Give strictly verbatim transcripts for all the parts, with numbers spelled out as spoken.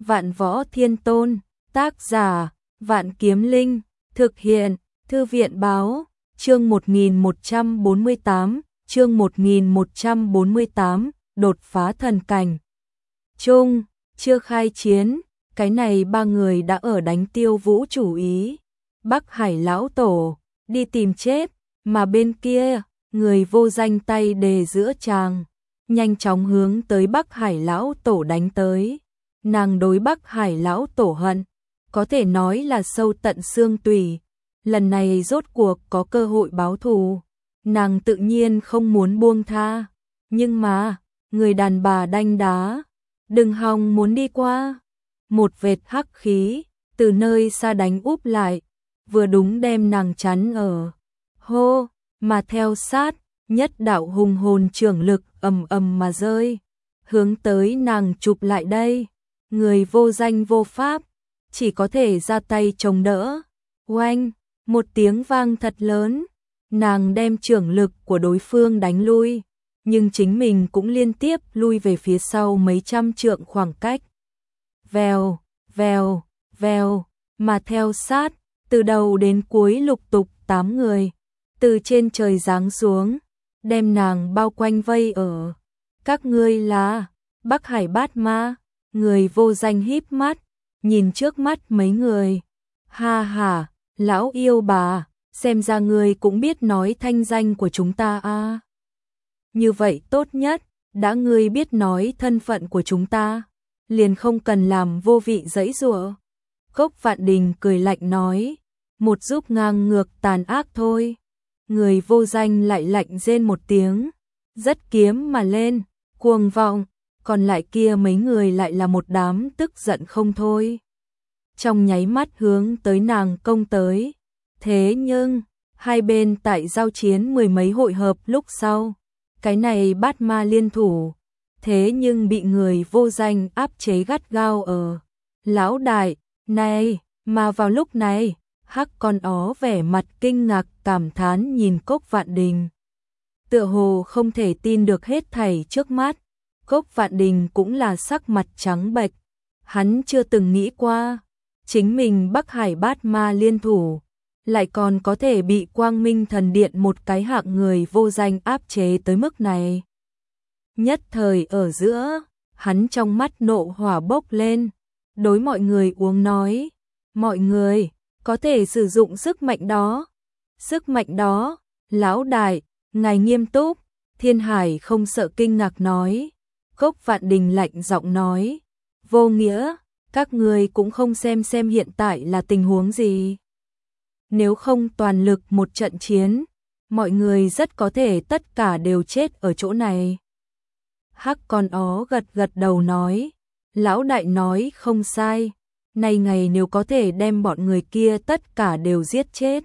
Vạn Võ Thiên Tôn, tác giả, Vạn Kiếm Linh, thực hiện, Thư viện báo, chương một nghìn một trăm bốn mươi tám, chương một nghìn một trăm bốn mươi tám, đột phá thần cảnh. Chung, chưa khai chiến, cái này ba người đã ở đánh Tiêu Vũ chủ ý. Bắc Hải lão tổ, đi tìm chết, mà bên kia, người vô danh tay đề giữa tràng, nhanh chóng hướng tới Bắc Hải lão tổ đánh tới. Nàng đối Bắc Hải lão tổ hận, có thể nói là sâu tận xương tủy. Lần này rốt cuộc có cơ hội báo thù, nàng tự nhiên không muốn buông tha. Nhưng mà, người đàn bà đanh đá, đừng hòng muốn đi qua. Một vệt hắc khí, từ nơi xa đánh úp lại, vừa đúng đem nàng chắn ở. Hô, mà theo sát, nhất đạo hùng hồn trưởng lực ầm ầm mà rơi, hướng tới nàng chụp lại đây. Người vô danh vô pháp, chỉ có thể ra tay chống đỡ. Oanh, một tiếng vang thật lớn, nàng đem trưởng lực của đối phương đánh lui, nhưng chính mình cũng liên tiếp lui về phía sau mấy trăm trượng khoảng cách. Vèo, vèo, vèo, mà theo sát, từ đầu đến cuối lục tục tám người, từ trên trời giáng xuống, đem nàng bao quanh vây ở. Các ngươi là Bắc Hải Bát Ma. Người vô danh híp mắt, nhìn trước mắt mấy người. Ha ha, lão yêu bà, xem ra người cũng biết nói thanh danh của chúng ta a. À. Như vậy tốt nhất, đã ngươi biết nói thân phận của chúng ta, liền không cần làm vô vị giãy giụa. Cốc Vạn Đình cười lạnh nói, một giúp ngang ngược tàn ác thôi. Người vô danh lại lạnh rên một tiếng, rất kiếm mà lên, cuồng vọng. Còn lại kia mấy người lại là một đám tức giận không thôi. Trong nháy mắt hướng tới nàng công tới. Thế nhưng, hai bên tại giao chiến mười mấy hội hợp lúc sau. Cái này Bát Ma liên thủ. Thế nhưng bị người vô danh áp chế gắt gao ở. Lão đại, này, mà vào lúc này, hắc con ó vẻ mặt kinh ngạc cảm thán nhìn Cốc Vạn Đình. Tựa hồ không thể tin được hết thảy trước mắt. Cốc Vạn Đình cũng là sắc mặt trắng bệch, hắn chưa từng nghĩ qua, chính mình Bắc Hải Bát Ma liên thủ, lại còn có thể bị Quang Minh Thần Điện một cái hạng người vô danh áp chế tới mức này. Nhất thời ở giữa, hắn trong mắt nộ hỏa bốc lên, đối mọi người uống nói, mọi người, có thể sử dụng sức mạnh đó. Sức mạnh đó, lão đại, ngài nghiêm túc. Thiên Hải không sợ kinh ngạc nói. Cốc Vạn Đình lạnh giọng nói, vô nghĩa, các ngươi cũng không xem xem hiện tại là tình huống gì. Nếu không toàn lực một trận chiến, mọi người rất có thể tất cả đều chết ở chỗ này. Hắc con ó gật gật đầu nói, lão đại nói không sai, nay ngày nếu có thể đem bọn người kia tất cả đều giết chết,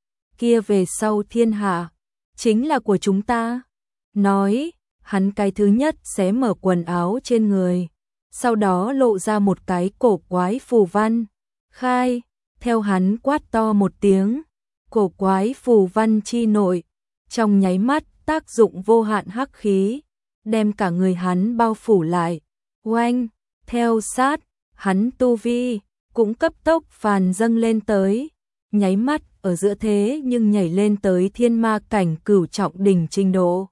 kia về sau thiên hạ, chính là của chúng ta. Nói, hắn cái thứ nhất xé mở quần áo trên người, sau đó lộ ra một cái cổ quái phù văn. Khai, theo hắn quát to một tiếng, cổ quái phù văn chi nội, trong nháy mắt tác dụng vô hạn hắc khí, đem cả người hắn bao phủ lại. Oanh, theo sát, hắn tu vi, cũng cấp tốc phàn dâng lên tới, nháy mắt ở giữa thế nhưng nhảy lên tới thiên ma cảnh cửu trọng đỉnh trình độ.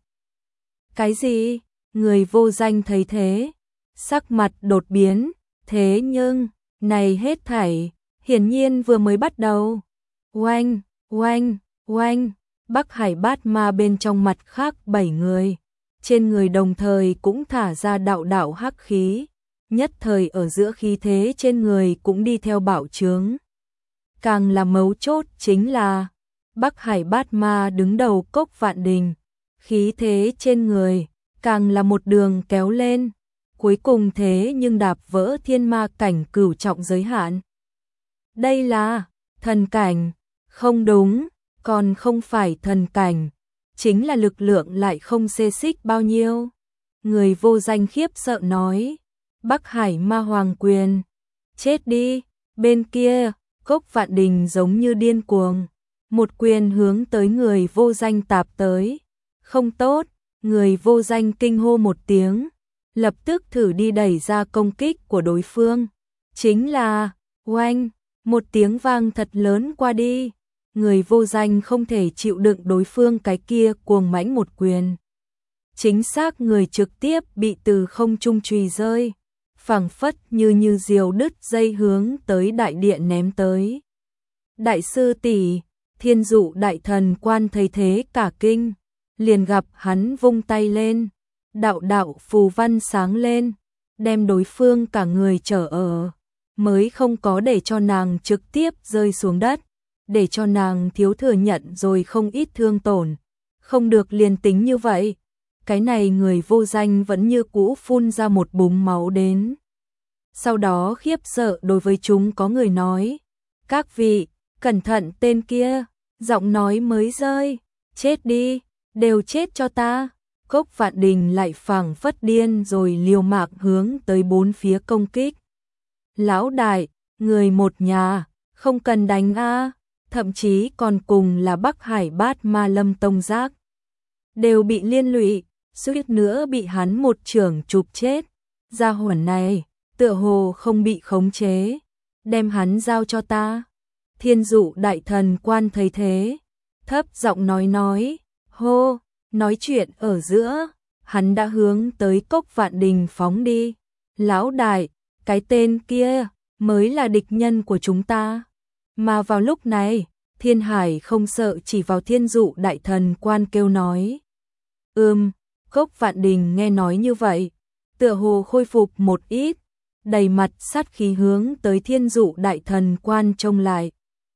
Cái gì? Người vô danh thấy thế, sắc mặt đột biến, thế nhưng, này hết thảy, hiển nhiên vừa mới bắt đầu. Oanh, oanh, oanh, Bắc Hải Bát Ma bên trong mặt khác bảy người, trên người đồng thời cũng thả ra đạo đạo hắc khí, nhất thời ở giữa khí thế trên người cũng đi theo bạo trướng. Càng là mấu chốt chính là, Bắc Hải Bát Ma đứng đầu Cốc Vạn Đình. Khí thế trên người, càng là một đường kéo lên, cuối cùng thế nhưng đạp vỡ thiên ma cảnh cửu trọng giới hạn. Đây là thần cảnh, không đúng, còn không phải thần cảnh, chính là lực lượng lại không xê xích bao nhiêu. Người vô danh khiếp sợ nói, Bắc Hải Ma Hoàng Quyền, chết đi. Bên kia, Cốc Vạn Đình giống như điên cuồng, một quyền hướng tới người vô danh tạp tới. Không tốt, người vô danh kinh hô một tiếng, lập tức thử đi đẩy ra công kích của đối phương, Chính là, oanh, một tiếng vang thật lớn qua đi, người vô danh không thể chịu đựng đối phương cái kia cuồng mãnh một quyền. Chính xác người trực tiếp bị từ không trung chùy rơi, phảng phất như như diều đứt dây hướng tới đại điện ném tới. Đại sư tỷ, Thiên Dụ đại thần quan thấy thế cả kinh, liền gặp hắn vung tay lên, đạo đạo phù văn sáng lên, đem đối phương cả người trở ở, mới không có để cho nàng trực tiếp rơi xuống đất, để cho nàng thiếu thừa nhận rồi không ít thương tổn. Không được liền tính như vậy, cái này người vô danh vẫn như cũ phun ra một búng máu đến. Sau đó khiếp sợ đối với chúng có người nói, các vị, cẩn thận tên kia, giọng nói mới rơi, chết đi, đều chết cho ta. Cốc Vạn Đình lại phảng phất điên rồi liều mạng hướng tới bốn phía công kích. Lão đại, người một nhà, không cần đánh a, thậm chí còn cùng là Bắc Hải Bát Ma Lâm Tông Giác. Đều bị liên lụy, suýt nữa bị hắn một chưởng chụp chết. Gia hỏa này, tựa hồ không bị khống chế, đem hắn giao cho ta. Thiên Dụ đại thần quan thấy thế, thấp giọng nói nói, hô, nói chuyện ở giữa, hắn đã hướng tới Cốc Vạn Đình phóng đi. Lão đại, cái tên kia mới là địch nhân của chúng ta. Mà vào lúc này, Thiên Hải không sợ chỉ vào Thiên Dụ đại thần quan kêu nói. Ừm, Cốc Vạn Đình nghe nói như vậy, tựa hồ khôi phục một ít, đầy mặt sát khí hướng tới Thiên Dụ đại thần quan trông lại.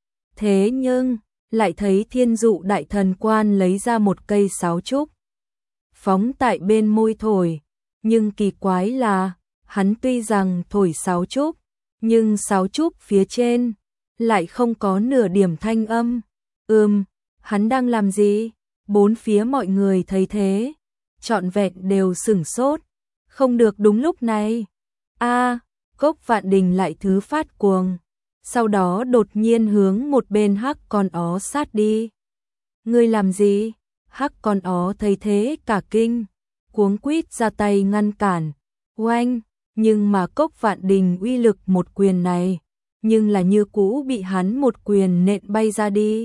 Thế nhưng, lại thấy Thiên Dụ đại thần quan lấy ra một cây sáo trúc, phóng tại bên môi thổi, nhưng kỳ quái là, hắn tuy rằng thổi sáo trúc, nhưng sáo trúc phía trên lại không có nửa điểm thanh âm. Ừm, hắn đang làm gì? Bốn phía mọi người thấy thế, trọn vẹn đều sửng sốt, không được đúng lúc này. A, Cốc Vạn Đình lại thứ phát cuồng, sau đó đột nhiên hướng một bên hắc con ó sát đi. Ngươi làm gì? Hắc con ó thấy thế cả kinh, cuống quýt ra tay ngăn cản. Oanh, nhưng mà Cốc Vạn Đình uy lực một quyền này, nhưng là như cũ bị hắn một quyền nện bay ra đi.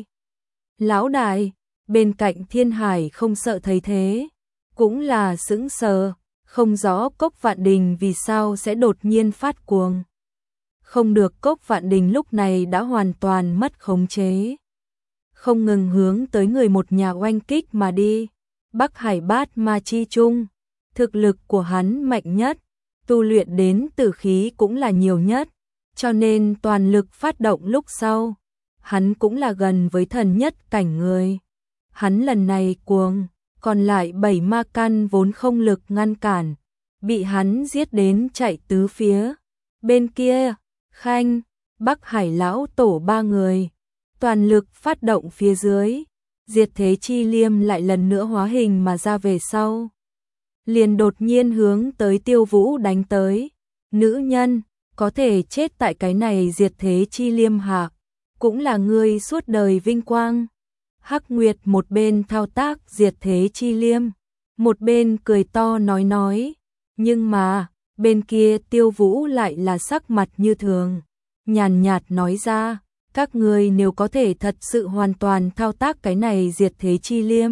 Lão đại, bên cạnh Thiên Hải không sợ thấy thế, cũng là sững sờ, không rõ Cốc Vạn Đình vì sao sẽ đột nhiên phát cuồng. Không được, Cốc Vạn Đình lúc này đã hoàn toàn mất khống chế, không ngừng hướng tới người một nhà oanh kích mà đi. Bắc Hải Bát Ma chi trung, thực lực của hắn mạnh nhất, tu luyện đến tử khí cũng là nhiều nhất, cho nên toàn lực phát động lúc sau, hắn cũng là gần với thần nhất cảnh người. Hắn lần này cuồng, còn lại bảy ma căn vốn không lực ngăn cản, bị hắn giết đến chạy tứ phía. Bên kia, Khanh, Bắc Hải lão tổ ba người, toàn lực phát động phía dưới, Diệt Thế Chi Liêm lại lần nữa hóa hình mà ra về sau. Liền đột nhiên hướng tới Tiêu Vũ đánh tới. Nữ nhân, có thể chết tại cái này Diệt Thế Chi Liêm hạ, cũng là ngươi suốt đời vinh quang. Hắc Nguyệt một bên thao tác Diệt Thế Chi Liêm, một bên cười to nói nói, nhưng mà, bên kia Tiêu Vũ lại là sắc mặt như thường, nhàn nhạt nói ra, các ngươi nếu có thể thật sự hoàn toàn thao tác cái này Diệt Thế Chi Liêm,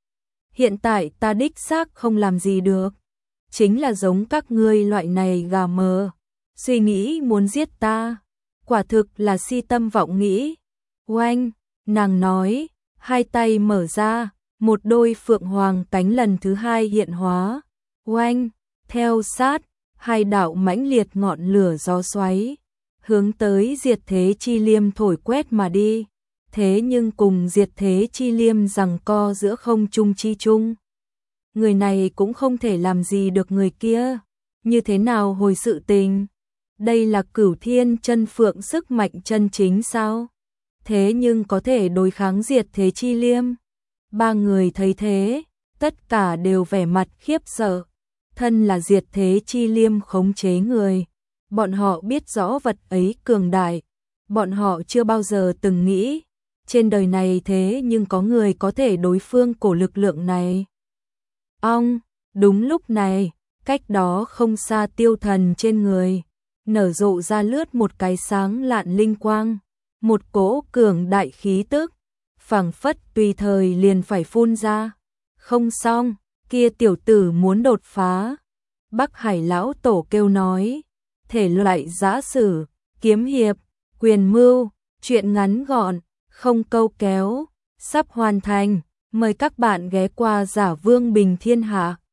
hiện tại ta đích xác không làm gì được, chính là giống các ngươi loại này gà mờ, suy nghĩ muốn giết ta, quả thực là si tâm vọng nghĩ. Oanh, nàng nói, hai tay mở ra, một đôi phượng hoàng cánh lần thứ hai hiện hóa. Oanh, theo sát, hai đạo mãnh liệt ngọn lửa gió xoáy, hướng tới Diệt Thế Chi Liêm thổi quét mà đi. Thế nhưng cùng Diệt Thế Chi Liêm giằng co giữa không trung chi trung, người này cũng không thể làm gì được người kia. Như thế nào hồi sự tình? Đây là Cửu Thiên Chân Phượng sức mạnh chân chính sao? Thế nhưng có thể đối kháng Diệt Thế Chi Liêm. Ba người thấy thế, tất cả đều vẻ mặt khiếp sợ. Thân là Diệt Thế Chi Liêm khống chế người, bọn họ biết rõ vật ấy cường đại, bọn họ chưa bao giờ từng nghĩ, trên đời này thế nhưng có người có thể đối phương cổ lực lượng này. Ong, đúng lúc này, cách đó không xa Tiêu Thần trên người, nở rộ ra lướt một cái sáng lạn linh quang, một cỗ cường đại khí tức, phảng phất tùy thời liền phải phun ra. Không xong, kia tiểu tử muốn đột phá. Bắc Hải lão tổ kêu nói, thể loại giã sử, kiếm hiệp, quyền mưu, truyện ngắn gọn, không câu kéo, sắp hoàn thành, mời các bạn ghé qua Giả Vương Bình Thiên Hạ.